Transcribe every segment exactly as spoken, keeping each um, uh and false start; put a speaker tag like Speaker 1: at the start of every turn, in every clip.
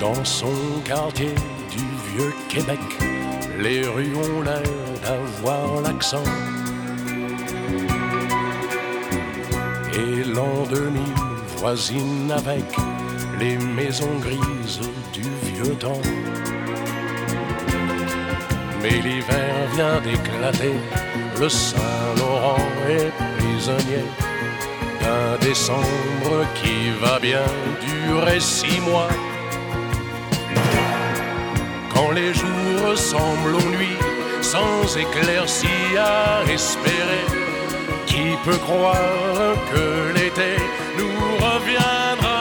Speaker 1: Dans son quartier du vieux Québec, les rues ont l'air d'avoir l'accent. Et l'an deux mille voisine avec les maisons grises du vieux temps. Mais l'hiver vient d'éclater, le Saint-Laurent est prisonnier d'un décembre qui va bien durer six mois. Quand les jours ressemblent aux nuits, sans éclaircie à espérer, qui peut croire que l'été nous reviendra?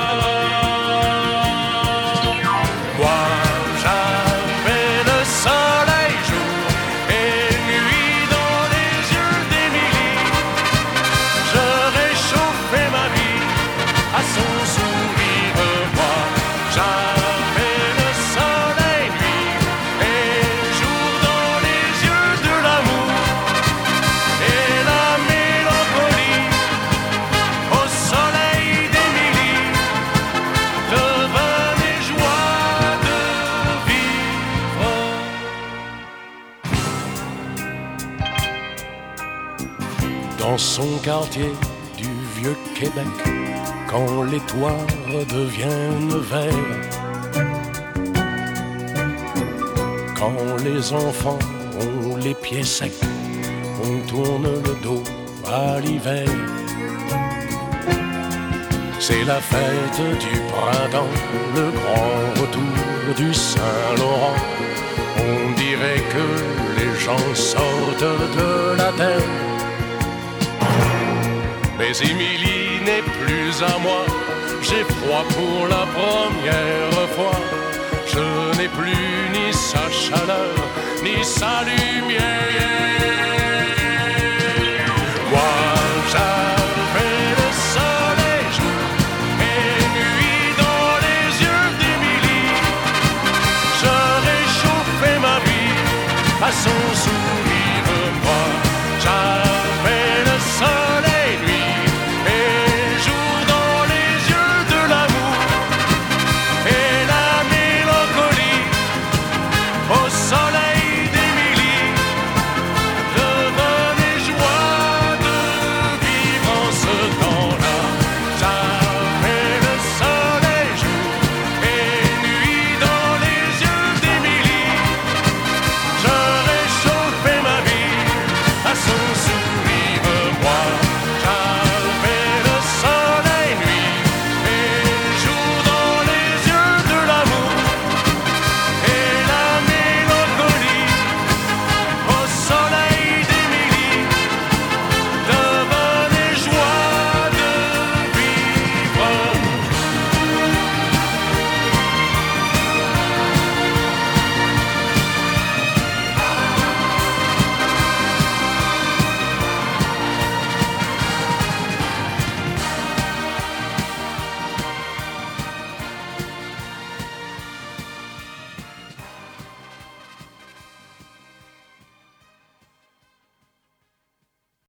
Speaker 1: Moi, j'avais le soleil jour et nuit dans les yeux d'Émilie. Je réchauffais ma vie à son sourire. Moi, j'avais le soleil nuit et jour dans les yeux de l'amour et la mélancolie au soleil d'Émilie devenait joie de vivre. Dans son quartier du vieux Québec, quand les toits deviennent verts, quand les enfants ont les pieds secs, on tourne le dos à l'hiver. C'est la fête du printemps, le grand retour du Saint-Laurent. On dirait que les gens sortent de la terre. Mais Émilie n'est plus à moi, j'ai froid pour la première fois. Je n'ai plus ni sa chaleur, ni sa lumière.